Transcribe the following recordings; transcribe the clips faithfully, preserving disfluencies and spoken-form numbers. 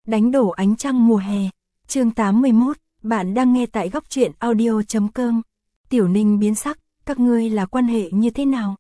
Đánh đổ ánh trăng mùa hè. Chương tám mươi mốt, bạn đang nghe tại góc truyện audio chấm com. Tiểu Ninh biến sắc, các ngươi là quan hệ như thế nào?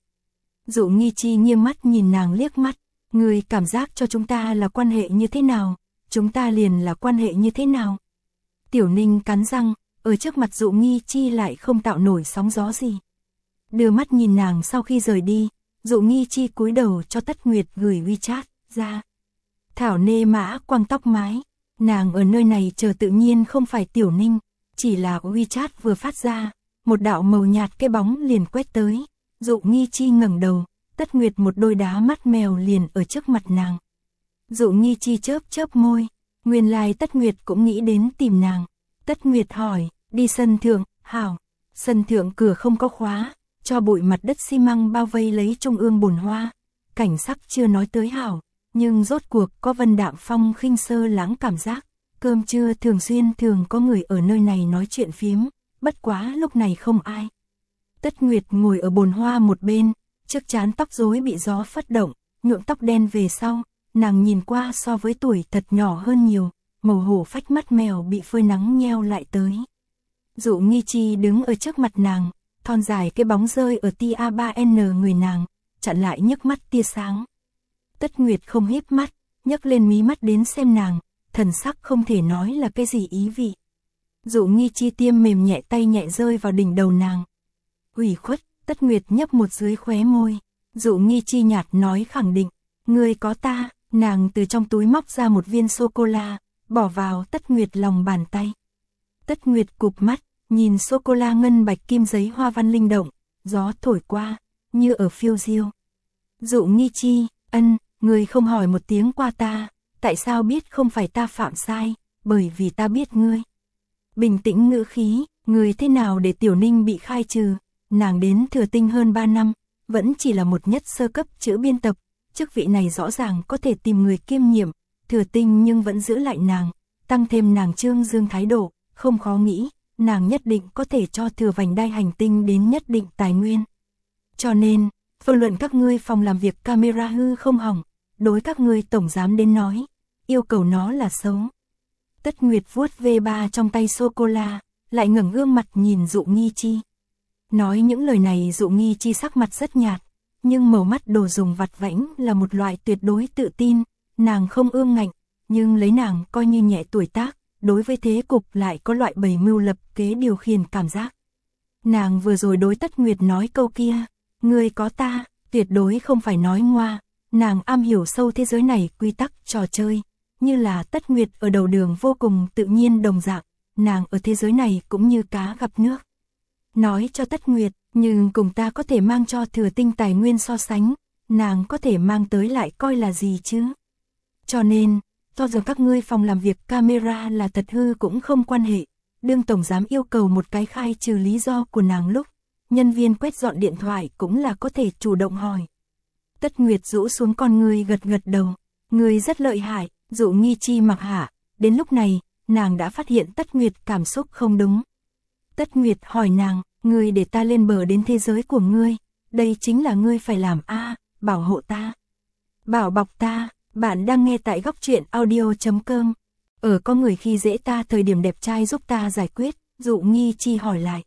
Dụ Nghi Chi nghiêng mắt nhìn nàng liếc mắt, ngươi cảm giác cho chúng ta là quan hệ như thế nào, chúng ta liền là quan hệ như thế nào? Tiểu Ninh cắn răng, ở trước mặt Dụ Nghi Chi lại không tạo nổi sóng gió gì. Đưa mắt nhìn nàng sau khi rời đi, Dụ Nghi Chi cúi đầu cho Tất Nguyệt gửi WeChat ra. Thảo nê mã quăng tóc mái, nàng ở nơi này chờ tự nhiên không phải Tiểu Ninh, chỉ là WeChat vừa phát ra, một đạo màu nhạt cái bóng liền quét tới. Dụ Nghi Chi ngẩng đầu, Tất Nguyệt một đôi đá mắt mèo liền ở trước mặt nàng. Dụ Nghi Chi chớp chớp môi, nguyên lai Tất Nguyệt cũng nghĩ đến tìm nàng. Tất Nguyệt hỏi, đi sân thượng, hảo. Sân thượng cửa không có khóa, cho bụi mặt đất xi măng bao vây lấy trung ương bồn hoa. Cảnh sắc chưa nói tới hảo, nhưng rốt cuộc có vân đạm phong khinh sơ lãng cảm giác. Cơm trưa thường xuyên thường có người ở nơi này nói chuyện phiếm, bất quá lúc này không ai. Tất Nguyệt ngồi ở bồn hoa một bên, trước trán tóc rối bị gió phất động, nhuộm tóc đen về sau, nàng nhìn qua so với tuổi thật nhỏ hơn nhiều, màu hổ phách mắt mèo bị phơi nắng nheo lại tới. Dụ Nghi Chi đứng ở trước mặt nàng, thon dài cái bóng rơi ở tia ba en người nàng, chặn lại nhấc mắt tia sáng. Tất Nguyệt không híp mắt, nhấc lên mí mắt đến xem nàng, thần sắc không thể nói là cái gì ý vị. Dụ Nghi Chi tiêm mềm nhẹ tay nhẹ rơi vào đỉnh đầu nàng. Ủy khuất, Tất Nguyệt nhấp một dưới khóe môi. Dụ Nghi Chi nhạt nói khẳng định, ngươi có ta. Nàng từ trong túi móc ra một viên sô-cô-la, bỏ vào Tất Nguyệt lòng bàn tay. Tất Nguyệt cụp mắt, nhìn sô-cô-la ngân bạch kim giấy hoa văn linh động, gió thổi qua, như ở phiêu diêu. Dụ Nghi Chi, ân, ngươi không hỏi một tiếng qua ta, tại sao biết không phải ta phạm sai, bởi vì ta biết ngươi. Bình tĩnh ngữ khí, ngươi thế nào để Tiểu Ninh bị khai trừ, nàng đến Thừa Tinh hơn ba năm, vẫn chỉ là một nhất sơ cấp chữ biên tập, chức vị này rõ ràng có thể tìm người kiêm nhiệm, Thừa Tinh nhưng vẫn giữ lại nàng, tăng thêm nàng trương dương thái độ, không khó nghĩ, nàng nhất định có thể cho Thừa Vành Đai hành tinh đến nhất định tài nguyên. Cho nên, vô luận các ngươi phòng làm việc camera hư không hỏng, đối các ngươi tổng giám đến nói, yêu cầu nó là xấu. Tất Nguyệt vuốt vê ba trong tay sô-cô-la, lại ngẩng gương mặt nhìn Dụ Nghi Chi. Nói những lời này Dụ Nghi Chi sắc mặt rất nhạt, nhưng màu mắt đồ dùng vặt vãnh là một loại tuyệt đối tự tin, nàng không ương ngạnh, nhưng lấy nàng coi như nhẹ tuổi tác, đối với thế cục lại có loại bày mưu lập kế điều khiển cảm giác. Nàng vừa rồi đối Tất Nguyệt nói câu kia, ngươi có ta, tuyệt đối không phải nói ngoa, nàng am hiểu sâu thế giới này quy tắc trò chơi, như là Tất Nguyệt ở đầu đường vô cùng tự nhiên đồng dạng, nàng ở thế giới này cũng như cá gặp nước. Nói cho Tất Nguyệt, nhưng cùng ta có thể mang cho Thừa Tinh tài nguyên so sánh, nàng có thể mang tới lại coi là gì chứ? Cho nên, cho dù các ngươi phòng làm việc camera là thật hư cũng không quan hệ, đương tổng giám yêu cầu một cái khai trừ lý do của nàng lúc, nhân viên quét dọn điện thoại cũng là có thể chủ động hỏi. Tất Nguyệt rũ xuống con ngươi gật gật đầu, ngươi rất lợi hại. Dụ Nghi Chi mặc hạ, đến lúc này, nàng đã phát hiện Tất Nguyệt cảm xúc không đúng. Tất Nguyệt hỏi nàng, ngươi để ta lên bờ đến thế giới của ngươi, đây chính là ngươi phải làm a, à, bảo hộ ta, bảo bọc ta. Bạn đang nghe tại góc truyện audio chấm com. Ở có người khi dễ ta thời điểm đẹp trai giúp ta giải quyết, Dụ Nghi Chi hỏi lại.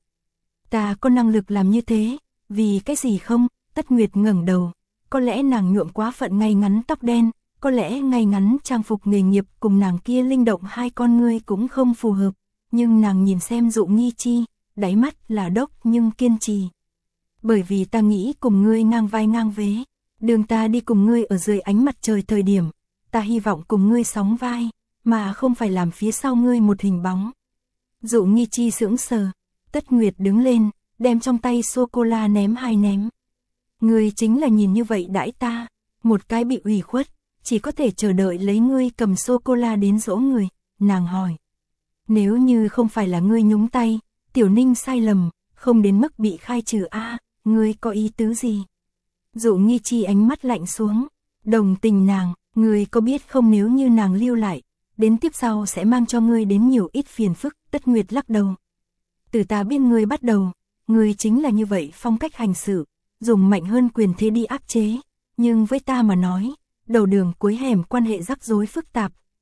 Ta có năng lực làm như thế, vì cái gì không? Tất Nguyệt ngẩng đầu, có lẽ nàng nhuộm quá phận ngay ngắn tóc đen, có lẽ ngay ngắn trang phục nghề nghiệp cùng nàng kia linh động hai con ngươi cũng không phù hợp, nhưng nàng nhìn xem Dụ Nghi Chi, đáy mắt là đốc nhưng kiên trì. Bởi vì ta nghĩ cùng ngươi ngang vai ngang vế, đường ta đi cùng ngươi ở dưới ánh mặt trời thời điểm, ta hy vọng cùng ngươi sóng vai, mà không phải làm phía sau ngươi một hình bóng. Dụ Nghi Chi sững sờ, Tất Nguyệt đứng lên, đem trong tay sô-cô-la ném hai ném. Ngươi chính là nhìn như vậy đãi ta, một cái bị ủy khuất, chỉ có thể chờ đợi lấy ngươi cầm sô-cô-la đến dỗ người, nàng hỏi. Nếu như không phải là ngươi nhúng tay, Tiểu Ninh sai lầm, không đến mức bị khai trừ a, à, ngươi có ý tứ gì? Dụ Nghi Chi ánh mắt lạnh xuống, đồng tình nàng, ngươi có biết không nếu như nàng lưu lại, đến tiếp sau sẽ mang cho ngươi đến nhiều ít phiền phức. Tất Nguyệt lắc đầu. Từ ta biết ngươi bắt đầu, ngươi chính là như vậy phong cách hành xử, dùng mạnh hơn quyền thế đi áp chế, nhưng với ta mà nói, đầu đường cuối hẻm quan hệ rắc rối phức tạp,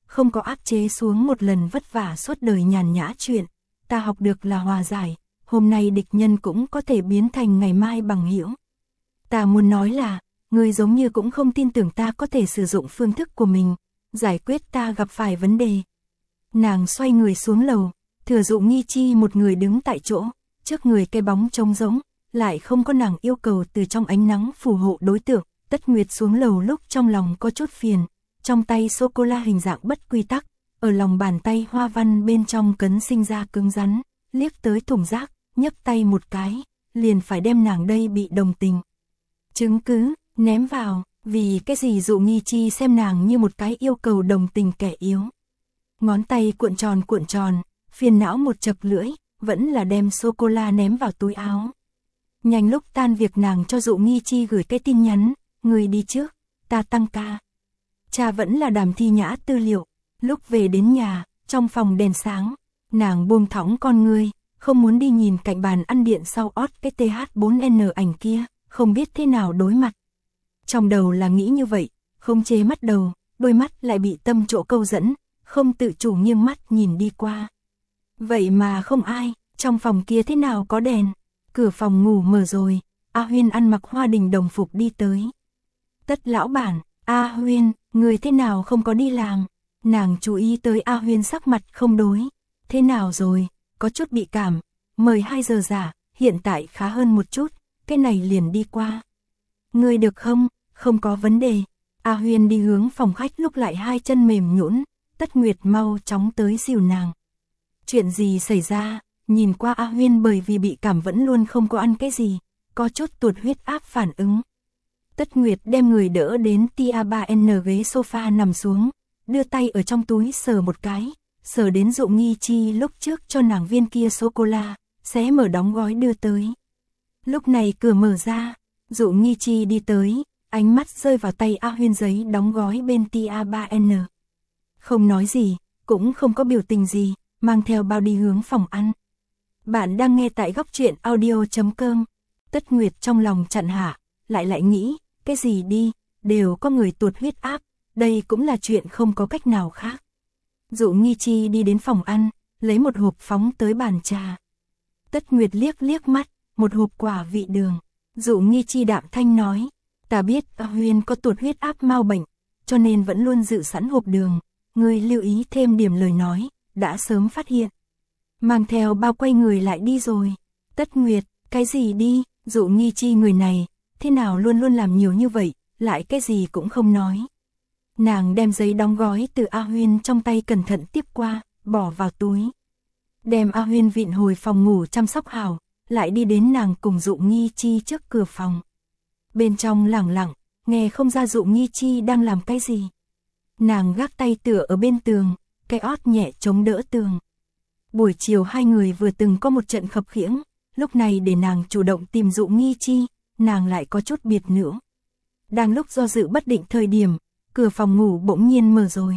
không có áp chế xuống một lần vất vả suốt đời nhàn nhã chuyện, ta học được là hòa giải, hôm nay địch nhân cũng có thể biến thành ngày mai bằng hữu. Ta muốn nói là, ngươi giống như cũng không tin tưởng ta có thể sử dụng phương thức của mình, giải quyết ta gặp phải vấn đề. Nàng xoay người xuống lầu, thừa dụ Nghi Chi một người đứng tại chỗ, trước người cây bóng trống rỗng, lại không có nàng yêu cầu từ trong ánh nắng phù hộ đối tượng. Tất Nguyệt xuống lầu lúc trong lòng có chút phiền, trong tay sô-cô-la hình dạng bất quy tắc, ở lòng bàn tay hoa văn bên trong cấn sinh ra cứng rắn, liếc tới thùng rác, nhấc tay một cái, liền phải đem nàng đây bị đồng tình. Chứng cứ, ném vào, vì cái gì dụ Nghi Chi xem nàng như một cái yêu cầu đồng tình kẻ yếu. Ngón tay cuộn tròn cuộn tròn, phiền não một chập lưỡi, vẫn là đem sô-cô-la ném vào túi áo. Nhanh lúc tan việc nàng cho dụ Nghi Chi gửi cái tin nhắn, người đi trước, ta tăng ca. Cha vẫn là Đàm Thi Nhã tư liệu, lúc về đến nhà, trong phòng đèn sáng, nàng buông thõng con ngươi, không muốn đi nhìn cạnh bàn ăn điện sau ót cái T H bốn N ảnh kia, không biết thế nào đối mặt. Trong đầu là nghĩ như vậy, không chế mắt đầu, đôi mắt lại bị tâm chỗ câu dẫn, không tự chủ nghiêng mắt nhìn đi qua. Vậy mà không ai, trong phòng kia thế nào có đèn, cửa phòng ngủ mở rồi, A Huyên ăn mặc hoa đình đồng phục đi tới. Tất lão bản, A Huyên, người thế nào không có đi làm? Nàng chú ý tới A Huyên sắc mặt không đối. Thế nào rồi, có chút bị cảm, mời hai giờ giả, hiện tại khá hơn một chút, cái này liền đi qua. Người được không? Không có vấn đề. A Huyên đi hướng phòng khách lúc lại hai chân mềm nhũn, Tất Nguyệt mau chóng tới dìu nàng. Chuyện gì xảy ra? Nhìn qua A Huyên bởi vì bị cảm vẫn luôn không có ăn cái gì, có chút tụt huyết áp phản ứng. Tất Nguyệt đem người đỡ đến Tia ba N ghế sofa nằm xuống, đưa tay ở trong túi sờ một cái, sờ đến dụ Nghi Chi lúc trước cho nàng viên kia sô-cô-la, xé mở đóng gói đưa tới. Lúc này cửa mở ra, dụ Nghi Chi đi tới, ánh mắt rơi vào tay A Huyên giấy đóng gói bên Tia ba N. Không nói gì, cũng không có biểu tình gì, mang theo bao đi hướng phòng ăn. Bạn đang nghe tại góc truyện audio chấm com. Tất Nguyệt trong lòng chặn hạ, lại lại nghĩ, cái gì đi, đều có người tuột huyết áp, đây cũng là chuyện không có cách nào khác. Dụ Nghi Chi đi đến phòng ăn, lấy một hộp phóng tới bàn trà. Tất Nguyệt liếc liếc mắt, một hộp quả vị đường. Dụ Nghi Chi đạm thanh nói, ta biết A Huyên có tuột huyết áp mau bệnh, cho nên vẫn luôn dự sẵn hộp đường, ngươi lưu ý thêm điểm lời nói, đã sớm phát hiện. Mang theo bao quay người lại đi rồi. Tất Nguyệt, cái gì đi, dụ Nghi Chi người này, thế nào luôn luôn làm nhiều như vậy, lại cái gì cũng không nói. Nàng đem giấy đóng gói từ A Huyên trong tay cẩn thận tiếp qua, bỏ vào túi. Đem A Huyên vịn hồi phòng ngủ chăm sóc hảo, lại đi đến nàng cùng dụ Nghi Chi trước cửa phòng. Bên trong lẳng lặng, nghe không ra dụ Nghi Chi đang làm cái gì. Nàng gác tay tựa ở bên tường, cái ót nhẹ chống đỡ tường. Buổi chiều hai người vừa từng có một trận khập khiễng, lúc này để nàng chủ động tìm dụ Nghi Chi, nàng lại có chút biệt nữ. Đang lúc do dự bất định thời điểm, cửa phòng ngủ bỗng nhiên mở rồi.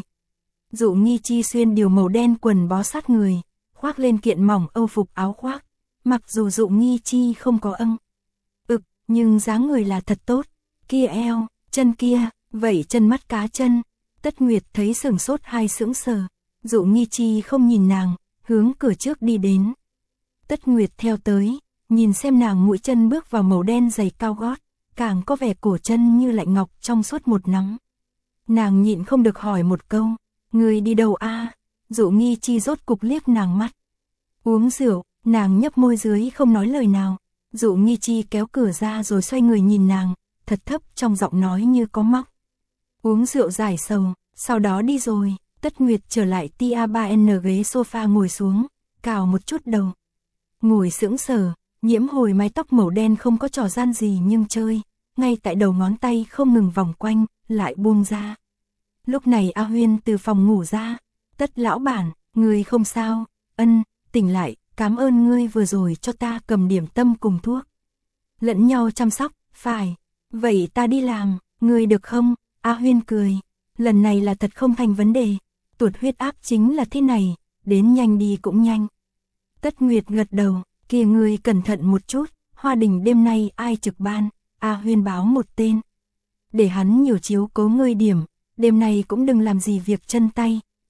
Dụ Nghi Chi xuyên điều màu đen quần bó sát người, khoác lên kiện mỏng âu phục áo khoác, mặc dù dụ Nghi Chi không có âng. Ực, nhưng dáng người là thật tốt, kia eo, chân kia, vẩy chân mắt cá chân. Tất Nguyệt thấy sửng sốt hai sững sờ, dụ Nghi Chi không nhìn nàng, hướng cửa trước đi đến. Tất Nguyệt theo tới, nhìn xem nàng mũi chân bước vào màu đen giày cao gót, càng có vẻ cổ chân như lạnh ngọc trong suốt một nắng. Nàng nhịn không được hỏi một câu, người đi đâu a? Dụ Nghi Chi rốt cục liếc nàng mắt. Uống rượu, nàng nhấp môi dưới không nói lời nào. Dụ Nghi Chi kéo cửa ra rồi xoay người nhìn nàng, thật thấp trong giọng nói như có móc. Uống rượu giải sầu, sau đó đi rồi. Tất Nguyệt trở lại Tia ba N ghế sofa ngồi xuống, cào một chút đầu. Ngồi sững sờ, nhiễm hồi mái tóc màu đen không có trò gian gì nhưng chơi, ngay tại đầu ngón tay không ngừng vòng quanh, lại buông ra. Lúc này A Huyên từ phòng ngủ ra, Tất lão bản, người không sao, ân, tỉnh lại, cảm ơn ngươi vừa rồi cho ta cầm điểm tâm cùng thuốc. Lẫn nhau chăm sóc, phải, vậy ta đi làm, ngươi được không? A Huyên cười, lần này là thật không thành vấn đề, tuột huyết áp chính là thế này, đến nhanh đi cũng nhanh. Tất Nguyệt gật đầu, kia ngươi cẩn thận một chút, Hoa Đình đêm nay ai trực ban, A Huyên báo một tên. Để hắn nhiều chiếu cố ngươi điểm, đêm nay cũng đừng làm gì việc chân tay,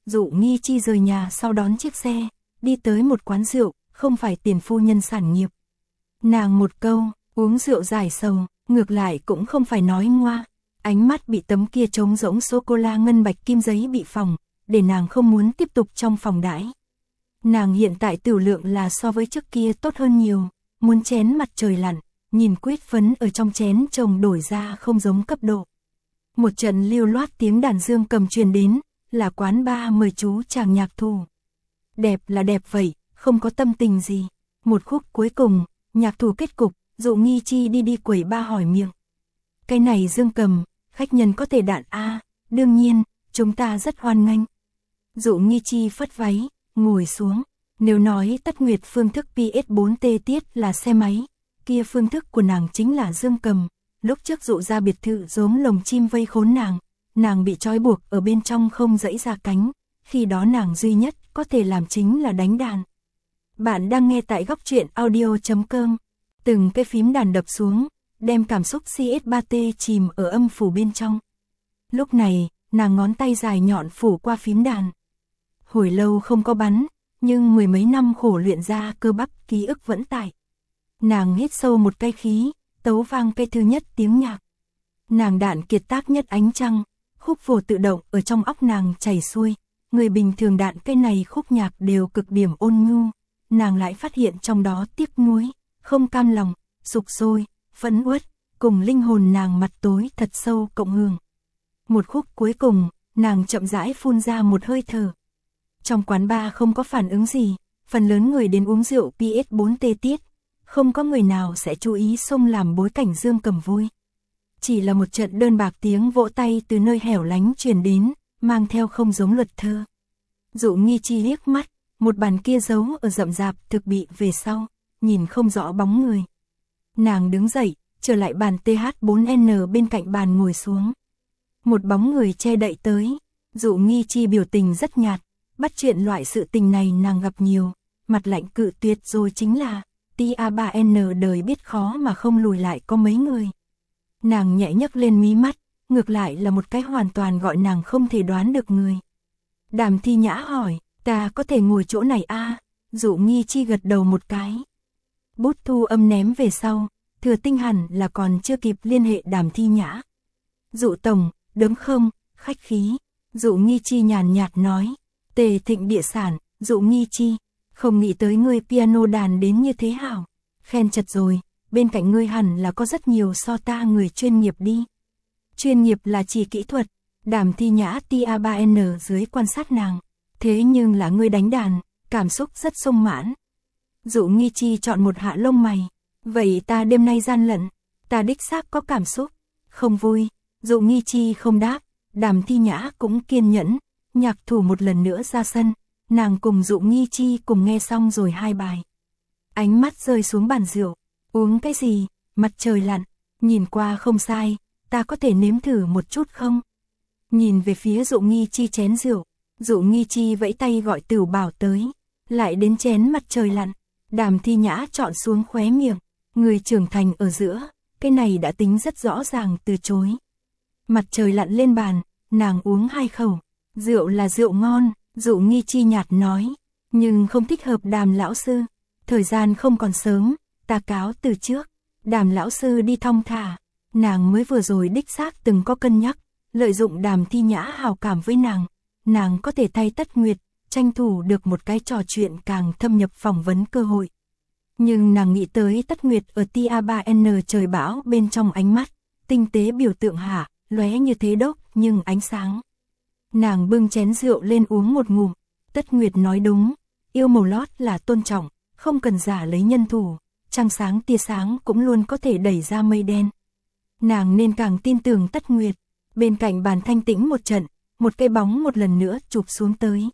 Dụ Nghi Chi rời nhà sau đón chiếc xe, đi tới một quán rượu, không phải Tiền phu nhân sản nghiệp. Nàng một câu, uống rượu giải sầu, ngược lại cũng không phải nói ngoa. Ánh mắt bị tấm kia trống rỗng sô-cô-la ngân bạch kim giấy bị phỏng, để nàng không muốn tiếp tục trong phòng đãi. Nàng hiện tại tửu lượng là so với trước kia tốt hơn nhiều, muốn chén mặt trời lặn, nhìn quýt phấn ở trong chén chồng đổi ra không giống cấp độ. Một trận lưu loát tiếng đàn dương cầm truyền đến, là quán ba mời chú chàng nhạc thủ. Đẹp là đẹp vậy, không có tâm tình gì. Một khúc cuối cùng, nhạc thủ kết cục, Dụ Nghi Chi đi đi quẩy ba hỏi miệng. Cái này dương cầm, khách nhân có thể đạn a, đương nhiên, chúng ta rất hoan nghênh. Dụ Nghi Chi phất váy, ngồi xuống. Nếu nói Tất Nguyệt phương thức pê ét bốn T tiết là xe máy, kia phương thức của nàng chính là dương cầm. Lúc trước Dụ ra biệt thự rốm lồng chim vây khốn nàng, nàng bị trói buộc ở bên trong không dãy ra cánh, khi đó nàng duy nhất có thể làm chính là đánh đàn. Bạn đang nghe tại góc truyện audio chấm com. Từng cái phím đàn đập xuống, đem cảm xúc C S ba T chìm ở âm phủ bên trong. Lúc này, nàng ngón tay dài nhọn phủ qua phím đàn. Hồi lâu không có bắn, nhưng mười mấy năm khổ luyện ra cơ bắp ký ức vẫn tại. Nàng hít sâu một cái khí, tấu vang cái thứ nhất tiếng nhạc. Nàng đạn kiệt tác nhất ánh trăng, khúc phổ tự động ở trong óc nàng chảy xuôi. Người bình thường đạn cái này khúc nhạc đều cực điểm ôn nhu, nàng lại phát hiện trong đó tiếc nuối, không cam lòng, sục sôi, phẫn uất, cùng linh hồn nàng mặt tối thật sâu cộng hưởng. Một khúc cuối cùng, nàng chậm rãi phun ra một hơi thở. Trong quán bar không có phản ứng gì, phần lớn người đến uống rượu pê ét bốn T tiết, không có người nào sẽ chú ý xông làm bối cảnh dương cầm vui. Chỉ là một trận đơn bạc tiếng vỗ tay từ nơi hẻo lánh truyền đến, mang theo không giống luật thơ. Dụ Nghi Chi liếc mắt, một bàn kia giấu ở rậm rạp thực bị về sau, nhìn không rõ bóng người. Nàng đứng dậy, trở lại bàn T H bốn N bên cạnh bàn ngồi xuống. Một bóng người che đậy tới, Dụ Nghi Chi biểu tình rất nhạt, bắt chuyện loại sự tình này nàng gặp nhiều, mặt lạnh cự tuyệt rồi chính là, T A ba N đời biết khó mà không lùi lại có mấy người. Nàng nhẹ nhấc lên mí mắt, ngược lại là một cái hoàn toàn gọi nàng không thể đoán được người. Đàm Thi Nhã hỏi, ta có thể ngồi chỗ này a? À? Dụ Nghi Chi gật đầu một cái. Bút thu âm ném về sau, Thừa Tinh hẳn là còn chưa kịp liên hệ Đàm Thi Nhã. Dụ tổng, đúng không, khách khí. Dụ Nghi Chi nhàn nhạt nói, Tề Thịnh địa sản, Dụ Nghi Chi, không nghĩ tới ngươi piano đàn đến như thế hảo. Khen chật rồi, bên cạnh ngươi hẳn là có rất nhiều so ta người chuyên nghiệp đi. Chuyên nghiệp là chỉ kỹ thuật. Đàm Thi Nhã T A ba N dưới quan sát nàng, thế nhưng là ngươi đánh đàn, cảm xúc rất sung mãn. Dụ Nghi Chi chọn một hạ lông mày, vậy ta đêm nay gian lận, ta đích xác có cảm xúc, không vui. Dụ Nghi Chi không đáp, Đàm Thi Nhã cũng kiên nhẫn, nhạc thủ một lần nữa ra sân, nàng cùng Dụ Nghi Chi cùng nghe xong rồi hai bài. Ánh mắt rơi xuống bàn rượu, uống cái gì, mặt trời lặn, nhìn qua không sai, ta có thể nếm thử một chút không? Nhìn về phía Dụ Nghi Chi chén rượu, Dụ Nghi Chi vẫy tay gọi Tửu Bảo tới, lại đến chén mặt trời lặn. Đàm Thi Nhã chọn xuống khóe miệng, người trưởng thành ở giữa, cái này đã tính rất rõ ràng từ chối. Mặt trời lặn lên bàn, nàng uống hai khẩu, rượu là rượu ngon, Dụ Nghi Chi nhạt nói, nhưng không thích hợp Đàm lão sư, thời gian không còn sớm, ta cáo từ trước. Đàm lão sư đi thong thả, nàng mới vừa rồi đích xác từng có cân nhắc, lợi dụng Đàm Thi Nhã hào cảm với nàng, nàng có thể thay Tất Nguyệt, tranh thủ được một cái trò chuyện càng thâm nhập phỏng vấn cơ hội. Nhưng nàng nghĩ tới Tất Nguyệt ở T A ba N trời bão bên trong ánh mắt, tinh tế biểu tượng hạ, lóe như thế đốc nhưng ánh sáng. Nàng bưng chén rượu lên uống một ngụm, Tất Nguyệt nói đúng, yêu màu lót là tôn trọng, không cần giả lấy nhân thủ, trăng sáng tia sáng cũng luôn có thể đẩy ra mây đen. Nàng nên càng tin tưởng Tất Nguyệt. Bên cạnh bàn thanh tĩnh một trận, một cái bóng một lần nữa chụp xuống tới.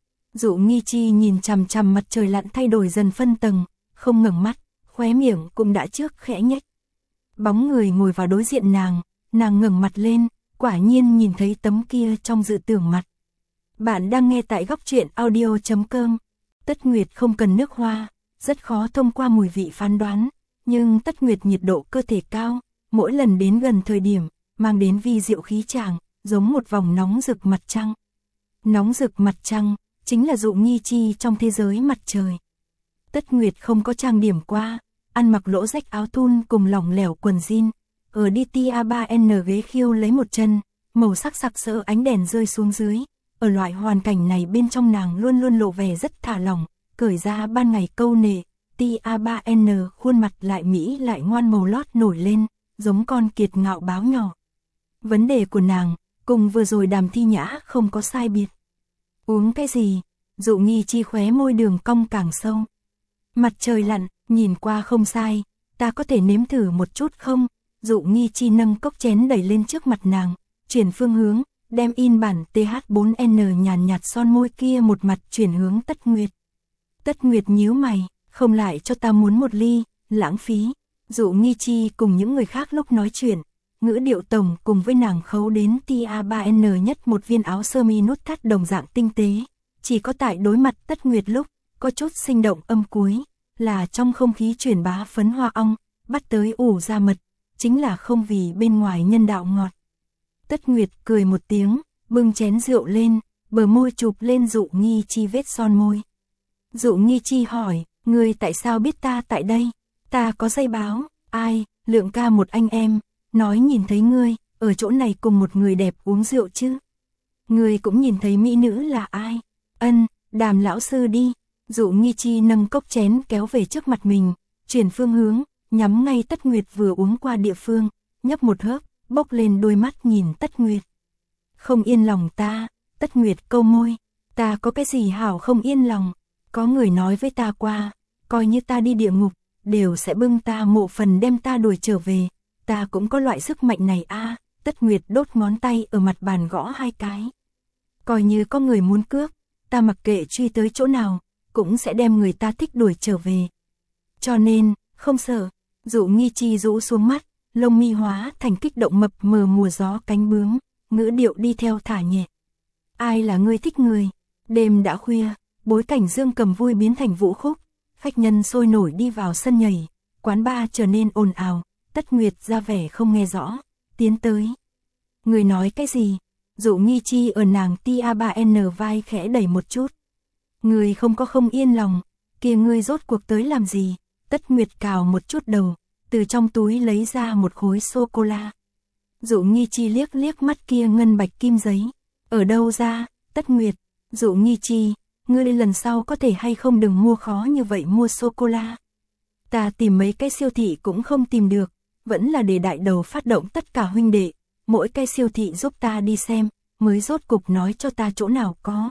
Dụ Nghi Chi nhìn chằm chằm mặt trời lặn thay đổi dần phân tầng, không ngẩng mắt, khóe miệng cũng đã trước khẽ nhếch. Bóng người ngồi vào đối diện nàng, nàng ngẩng mặt lên, quả nhiên nhìn thấy tấm kia trong dự tưởng mặt. Bạn đang nghe tại góc truyện audio chấm com. Tất Nguyệt không cần nước hoa, rất khó thông qua mùi vị phán đoán, nhưng Tất Nguyệt nhiệt độ cơ thể cao, mỗi lần đến gần thời điểm, mang đến vi diệu khí chàng, giống một vòng nóng rực mặt trăng. Nóng rực mặt trăng, chính là Dụ Nghi Chi trong thế giới mặt trời. Tất Nguyệt không có trang điểm qua, ăn mặc lỗ rách áo thun cùng lỏng lẻo quần jean, ở đi T A ba N ghế khiêu lấy một chân, màu sắc sặc sỡ ánh đèn rơi xuống dưới. Ở loại hoàn cảnh này bên trong nàng luôn luôn lộ vẻ rất thả lỏng, cởi ra ban ngày câu nệ, T A ba N khuôn mặt lại mỹ lại ngoan màu lót nổi lên, giống con kiệt ngạo báo nhỏ. Vấn đề của nàng, cùng vừa rồi Đàm Thi Nhã không có sai biệt. Uống cái gì? Dụ Nghi Chi khóe môi đường cong càng sâu. Mặt trời lặn, nhìn qua không sai, ta có thể nếm thử một chút không? Dụ Nghi Chi nâng cốc chén đẩy lên trước mặt nàng, chuyển phương hướng, đem in bản T H bốn N nhàn nhạt son môi kia một mặt chuyển hướng Tất Nguyệt. Tất Nguyệt nhíu mày, không lại cho ta muốn một ly, lãng phí. Dụ Nghi Chi cùng những người khác lúc nói chuyện, ngữ điệu tổng cùng với nàng khấu đến T A ba N nhất một viên áo sơ mi nút thắt đồng dạng tinh tế. Chỉ có tại đối mặt Tất Nguyệt lúc, có chút sinh động âm cuối, là trong không khí truyền bá phấn hoa ong, bắt tới ủ ra mật, chính là không vì bên ngoài nhân đạo ngọt. Tất Nguyệt cười một tiếng, bưng chén rượu lên, bờ môi chụp lên Dụ Nghi Chi vết son môi. Dụ Nghi Chi hỏi, ngươi tại sao biết ta tại đây? Ta có dây báo, ai, Lượng ca một anh em, nói nhìn thấy ngươi, ở chỗ này cùng một người đẹp uống rượu chứ. Ngươi cũng nhìn thấy mỹ nữ là ai? Ân, Đàm lão sư đi. Dụ Nghi Chi nâng cốc chén kéo về trước mặt mình, chuyển phương hướng, nhắm ngay Tất Nguyệt vừa uống qua địa phương, nhấp một hớp, bốc lên đôi mắt nhìn Tất Nguyệt. Không yên lòng ta, Tất Nguyệt câu môi, ta có cái gì hảo không yên lòng, có người nói với ta qua, coi như ta đi địa ngục, đều sẽ bưng ta mộ phần đem ta đuổi trở về, ta cũng có loại sức mạnh này a. À. Tất Nguyệt đốt ngón tay ở mặt bàn gõ hai cái. Coi như có người muốn cướp, ta mặc kệ truy tới chỗ nào, cũng sẽ đem người ta thích đuổi trở về. Cho nên, không sợ. Dụ Nghi Chi rũ xuống mắt, lông mi hóa thành kích động mập mờ mùa gió cánh bướm, ngữ điệu đi theo thả nhẹ. Ai là ngươi thích người? Đêm đã khuya, bối cảnh dương cầm vui biến thành vũ khúc, khách nhân sôi nổi đi vào sân nhảy, quán bar trở nên ồn ào. Tất Nguyệt ra vẻ không nghe rõ, tiến tới. Người nói cái gì? Dụ Nghi Chi ở nàng T A ba N vai khẽ đẩy một chút. Người không có không yên lòng, kia ngươi rốt cuộc tới làm gì? Tất Nguyệt cào một chút đầu, từ trong túi lấy ra một khối sô-cô-la. Dụ Nghi Chi liếc liếc mắt kia ngân bạch kim giấy. Ở đâu ra? Tất Nguyệt, Dụ Nghi Chi, ngươi lần sau có thể hay không đừng mua khó như vậy mua sô-cô-la. Ta tìm mấy cái siêu thị cũng không tìm được, vẫn là để đại đầu phát động tất cả huynh đệ, mỗi cái siêu thị giúp ta đi xem, mới rốt cục nói cho ta chỗ nào có.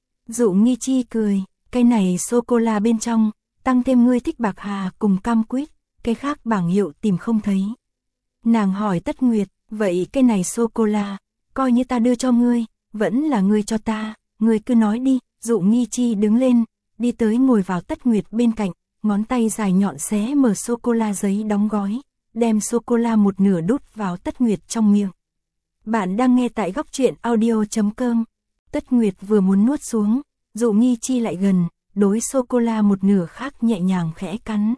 Dụ Nghi Chi cười, cái này sô-cô-la bên trong, tăng thêm ngươi thích bạc hà cùng cam quýt, cái khác bảng hiệu tìm không thấy. Nàng hỏi Tất Nguyệt, vậy cái này sô-cô-la, coi như ta đưa cho ngươi, vẫn là ngươi cho ta, ngươi cứ nói đi. Dụ Nghi Chi đứng lên, đi tới ngồi vào Tất Nguyệt bên cạnh, ngón tay dài nhọn xé mở sô-cô-la giấy đóng gói, đem sô-cô-la một nửa đút vào Tất Nguyệt trong miệng. Bạn đang nghe tại góc truyện audio chấm com. Tất Nguyệt vừa muốn nuốt xuống, Dụ Nghi Chi lại gần, đối sô-cô-la một nửa khác nhẹ nhàng khẽ cắn.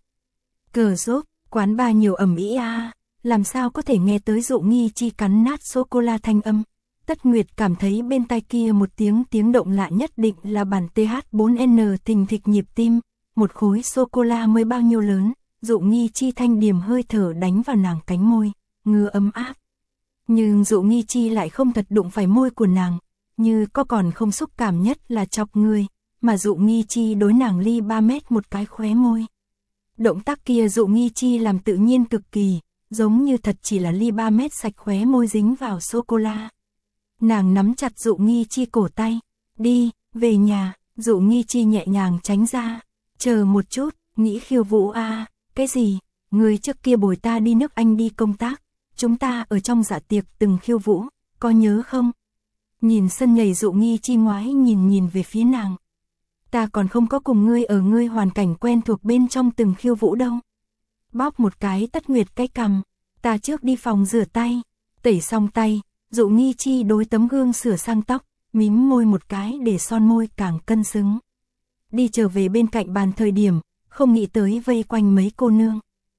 Cờ rốt, quán bar nhiều ẩm ĩ a, làm sao có thể nghe tới Dụ Nghi Chi cắn nát sô-cô-la thanh âm. Tất Nguyệt cảm thấy bên tai kia một tiếng tiếng động lạ nhất định là bản T H bốn N thình thịch nhịp tim, một khối sô-cô-la mới bao nhiêu lớn, Dụ Nghi Chi thanh điềm hơi thở đánh vào nàng cánh môi, ngứa ấm áp. Nhưng Dụ Nghi Chi lại không thật đụng phải môi của nàng, như có còn không xúc cảm nhất là chọc người, mà Dụ Nghi Chi đối nàng ly ba mét một cái khóe môi. Động tác kia Dụ Nghi Chi làm tự nhiên cực kỳ, giống như thật chỉ là ly ba mét sạch khóe môi dính vào sô-cô-la. Nàng nắm chặt Dụ Nghi Chi cổ tay, đi, về nhà. Dụ Nghi Chi nhẹ nhàng tránh ra, chờ một chút, nghĩ khiêu vũ à, cái gì, người trước kia bồi ta đi nước Anh đi công tác, chúng ta ở trong dạ tiệc từng khiêu vũ, có nhớ không? Nhìn sân nhảy Dụ Nghi Chi ngoái nhìn nhìn về phía nàng. Ta còn không có cùng ngươi ở ngươi hoàn cảnh quen thuộc bên trong từng khiêu vũ đâu. Bóp một cái Tất Nguyệt cái cằm, ta trước đi phòng rửa tay, tẩy xong tay, Dụ Nghi Chi đối tấm gương sửa sang tóc, mím môi một cái để son môi càng cân xứng. Đi trở về bên cạnh bàn thời điểm, không nghĩ tới vây quanh mấy cô nương.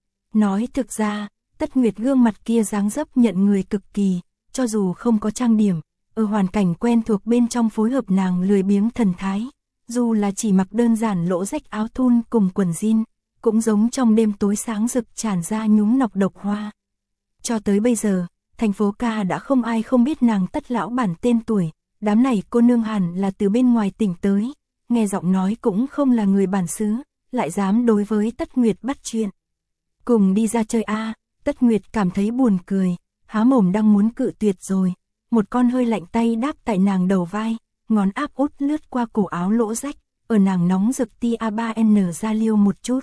Nói thực ra, Tất Nguyệt gương mặt kia dáng dấp nhận người cực kỳ, cho dù không có trang điểm, ở hoàn cảnh quen thuộc bên trong phối hợp nàng lười biếng thần thái, dù là chỉ mặc đơn giản lỗ rách áo thun cùng quần jean, cũng giống trong đêm tối sáng rực tràn ra nhúm nọc độc hoa. Cho tới bây giờ, thành phố ca đã không ai không biết nàng Tất lão bản tên tuổi, đám này cô nương hẳn là từ bên ngoài tỉnh tới, nghe giọng nói cũng không là người bản xứ, lại dám đối với Tất Nguyệt bắt chuyện. Cùng đi ra chơi a. Tất Nguyệt cảm thấy buồn cười, há mồm đang muốn cự tuyệt rồi, một con hơi lạnh tay đáp tại nàng đầu vai, ngón áp út lướt qua cổ áo lỗ rách, ở nàng nóng rực tia ba en ra liêu một chút.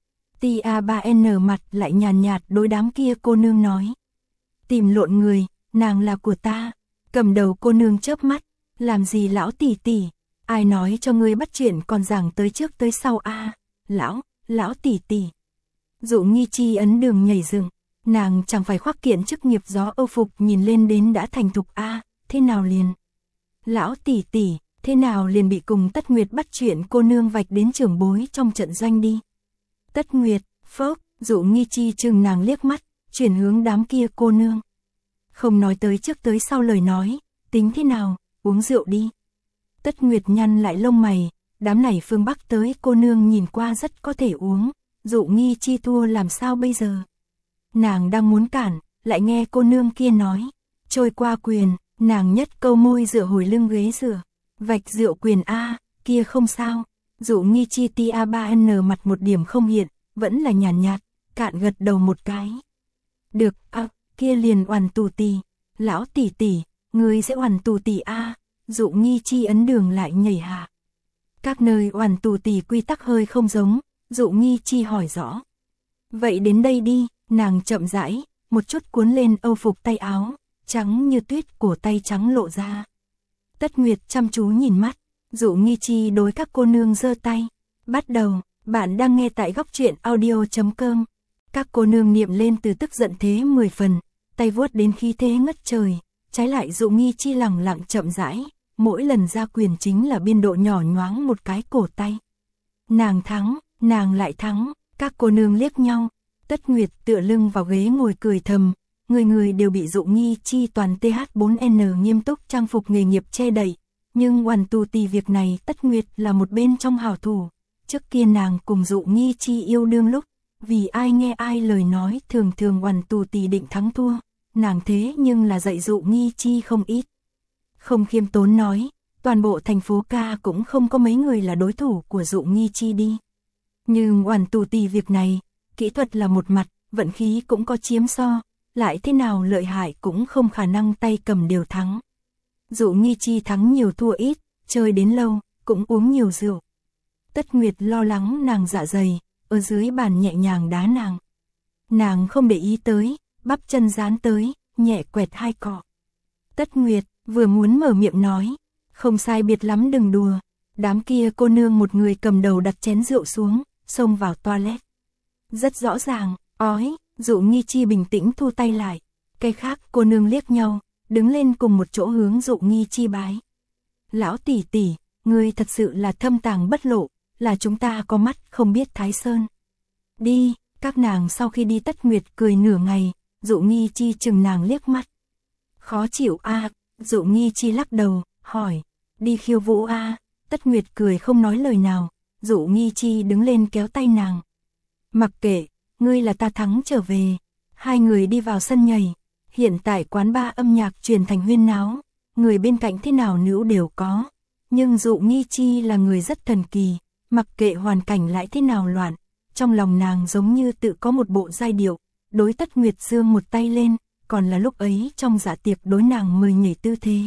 tia ba en mặt lại nhàn nhạt đối đám kia cô nương nói. Tìm lộn người, nàng là của ta. Cầm đầu cô nương chớp mắt, làm gì lão tỷ tỷ, ai nói cho ngươi bắt chuyện còn giảng tới trước tới sau a. À? Lão, lão tỷ tỷ. Dụ Nghi Chi ấn đường nhảy dựng, nàng chẳng phải khoác kiện chức nghiệp gió âu phục nhìn lên đến đã thành thục a, à, thế nào liền? Lão tỷ tỷ, thế nào liền bị cùng Tất Nguyệt bắt chuyện cô nương vạch đến trưởng bối trong trận doanh đi. Tất Nguyệt, phốc, Dụ Nghi Chi chừng nàng liếc mắt, chuyển hướng đám kia cô nương. Không nói tới trước tới sau lời nói, tính thế nào, uống rượu đi. Tất Nguyệt nhăn lại lông mày, đám này phương Bắc tới cô nương nhìn qua rất có thể uống, Dụ Nghi Chi thua làm sao bây giờ. Nàng đang muốn cản, lại nghe cô nương kia nói, trôi qua quyền, nàng nhất câu môi dựa hồi lưng ghế dựa, vạch rượu quyền a, kia không sao. Dụ Nghi Chi tia ba en mặt một điểm không hiện, vẫn là nhàn nhạt, cạn gật đầu một cái. Được, à, kia liền oằn tù tì, lão tỷ tỷ, người sẽ oằn tù tì a. À. Dụ Nghi Chi ấn đường lại nhảy hạ. Các nơi oằn tù tì quy tắc hơi không giống, Dụ Nghi Chi hỏi rõ. Vậy đến đây đi, nàng chậm rãi, một chút cuốn lên âu phục tay áo, trắng như tuyết, cổ tay trắng lộ ra. Tất Nguyệt chăm chú nhìn mắt, Dụ Nghi Chi đối các cô nương giơ tay. Bắt đầu, bạn đang nghe tại góc truyện audio chấm com. Các cô nương niệm lên từ tức giận thế mười phần, tay vuốt đến khí thế ngất trời, trái lại Dụ Nghi Chi lẳng lặng chậm rãi, mỗi lần ra quyền chính là biên độ nhỏ nhoáng một cái cổ tay. Nàng thắng, nàng lại thắng, các cô nương liếc nhau, Tất Nguyệt tựa lưng vào ghế ngồi cười thầm, người người đều bị Dụ Nghi Chi toàn tê hát bốn en nghiêm túc trang phục nghề nghiệp che đậy, nhưng oằn tù tì việc này Tất Nguyệt là một bên trong hảo thủ, trước kia nàng cùng Dụ Nghi Chi yêu đương lúc, vì ai nghe ai lời nói thường thường oằn tù tì định thắng thua, nàng thế nhưng là dạy Dụ Nghi Chi không ít. Không khiêm tốn nói, toàn bộ thành phố ca cũng không có mấy người là đối thủ của Dụ Nghi Chi đi. Nhưng oằn tù tì việc này, kỹ thuật là một mặt, vận khí cũng có chiếm so, lại thế nào lợi hại cũng không khả năng tay cầm đều thắng. Dụ Nghi Chi thắng nhiều thua ít, chơi đến lâu, cũng uống nhiều rượu. Tất Nguyệt lo lắng nàng dạ dày, ở dưới bàn nhẹ nhàng đá nàng. Nàng không để ý tới, bắp chân dán tới, nhẹ quẹt hai cọ. Tất Nguyệt vừa muốn mở miệng nói, không sai biệt lắm đừng đùa. Đám kia cô nương một người cầm đầu đặt chén rượu xuống, xông vào toilet. Rất rõ ràng, ói, Dụ Nghi Chi bình tĩnh thu tay lại. Cái khác cô nương liếc nhau, đứng lên cùng một chỗ hướng Dụ Nghi Chi bái. Lão tỷ tỷ, ngươi thật sự là thâm tàng bất lộ, là chúng ta có mắt không biết Thái Sơn. Đi, các nàng sau khi đi Tất Nguyệt cười nửa ngày, Dụ Nghi Chi chừng nàng liếc mắt. Khó chịu a, à, Dụ Nghi Chi lắc đầu, hỏi, đi khiêu vũ a. À? Tất Nguyệt cười không nói lời nào, Dụ Nghi Chi đứng lên kéo tay nàng. Mặc kệ, ngươi là ta thắng trở về. Hai người đi vào sân nhảy, hiện tại quán bar âm nhạc truyền thành huyên náo, người bên cạnh thế nào nữ đều có. Nhưng Dụ Nghi Chi là người rất thần kỳ, mặc kệ hoàn cảnh lại thế nào loạn, trong lòng nàng giống như tự có một bộ giai điệu, đối Tất Nguyệt giương một tay lên, còn là lúc ấy trong dạ tiệc đối nàng mời nhảy tư thế.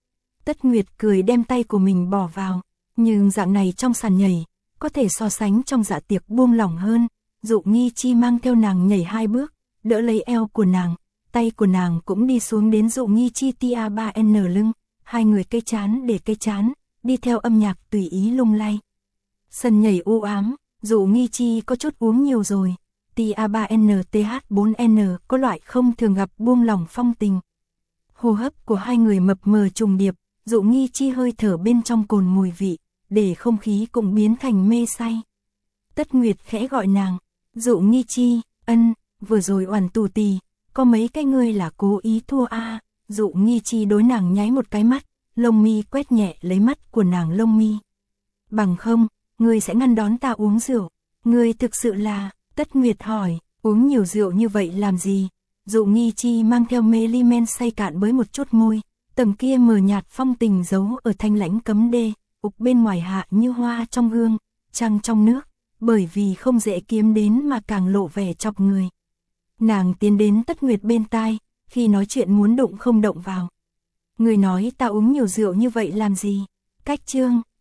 Tất Nguyệt cười đem tay của mình bỏ vào, nhưng dạng này trong sàn nhảy, có thể so sánh trong dạ tiệc buông lỏng hơn. Dụ Nghi Chi mang theo nàng nhảy hai bước, đỡ lấy eo của nàng, tay của nàng cũng đi xuống đến Dụ Nghi Chi tia ba en lưng, hai người cây chán để cây chán, đi theo âm nhạc tùy ý lung lay. Sân nhảy u ám, Dụ Nghi Chi có chút uống nhiều rồi, tia ba en th bốn en có loại không thường gặp buông lỏng phong tình. Hô hấp của hai người mập mờ trùng điệp, Dụ Nghi Chi hơi thở bên trong cồn mùi vị, để không khí cũng biến thành mê say. Tất Nguyệt khẽ gọi nàng, Dụ Nghi Chi, ân, vừa rồi oằn tù tì, có mấy cái ngươi là cố ý thua a. À? Dụ Nghi Chi đối nàng nháy một cái mắt, lông mi quét nhẹ lấy mắt của nàng lông mi. Bằng không, ngươi sẽ ngăn đón ta uống rượu. Ngươi thực sự là, Tất Nguyệt hỏi, uống nhiều rượu như vậy làm gì? Dụ Nghi Chi mang theo mê ly men say cạn với một chút môi, tầng kia mờ nhạt phong tình giấu ở thanh lãnh cấm đê, ục bên ngoài hạ như hoa trong gương, trăng trong nước, bởi vì không dễ kiếm đến mà càng lộ vẻ chọc người. Nàng tiến đến Tất Nguyệt bên tai, khi nói chuyện muốn đụng không động vào. Người nói ta uống nhiều rượu như vậy làm gì? Cách chương